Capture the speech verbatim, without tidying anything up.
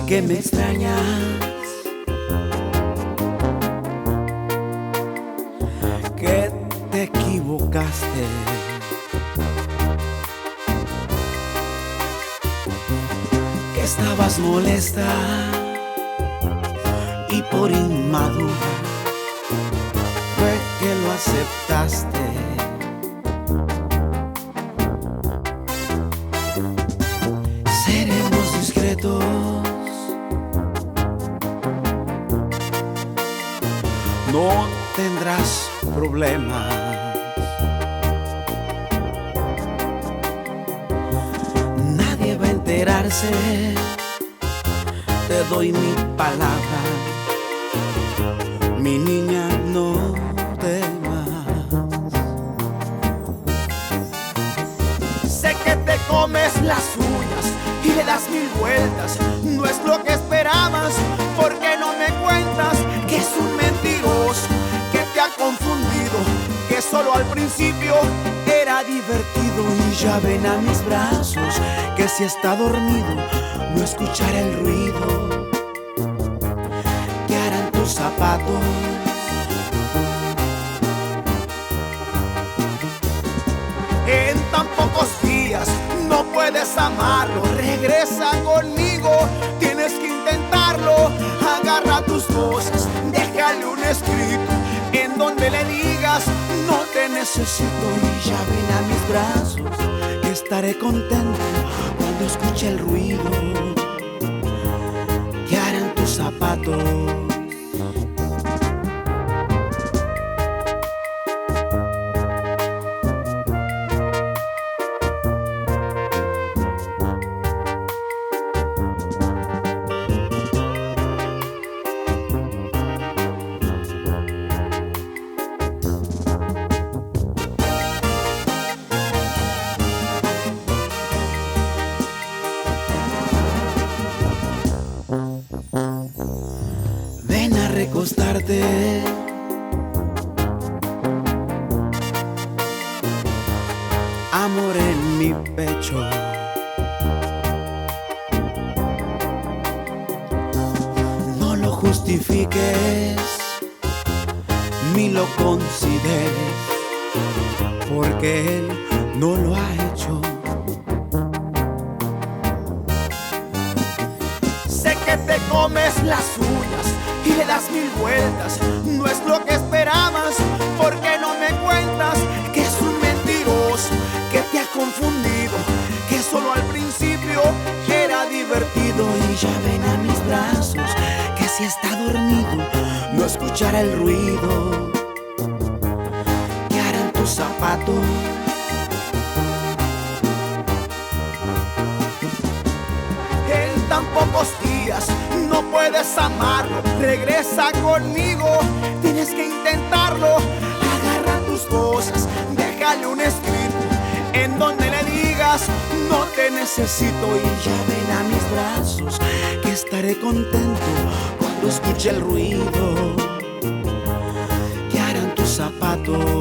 que me extrañas, que te equivocaste, que estabas molesta y por inmadura fue que lo aceptaste. Seremos discretos, no tendrás problemas. Nadie va a enterarse, te doy mi palabra. Mi niña, no temas. Sé que te comes las uñas y le das mil vueltas. No es lo que esperabas, porque no me cuentas que es un mentiroso, que te ha confundido, que solo al principio era divertido. Y ya ven a mis brazos, que si está dormido no escuchará el ruido que harán tus zapatos. En tan pocos días no puedes amarlo. Regresa conmigo, tienes que intentarlo. Agarra tus cosas, déjale un escrito en donde le digas: no te necesito. Y ya ven a mis brazos, que estaré contento cuando escuche el ruido que harán tus zapatos. Ven a recostarte, amor en mi pecho. No lo justifiques ni lo consideres, porque él no lo ha hecho. Sé que te comes las uñas y le das mil vueltas. No es lo que esperabas, porque no me cuentas que es un mentiroso, que te ha confundido, que solo al principio era divertido. Y ya ven a mis brazos, que si está dormido no escuchará el ruido que harán tus zapatos. En tan pocos días no puedes amarlo. Regresa conmigo, tienes que intentarlo. Agarra tus cosas, déjale un escrito en donde le digas: no te necesito. Y ya ven a mis brazos, que estaré contento cuando escuche el ruido que harán tus zapatos.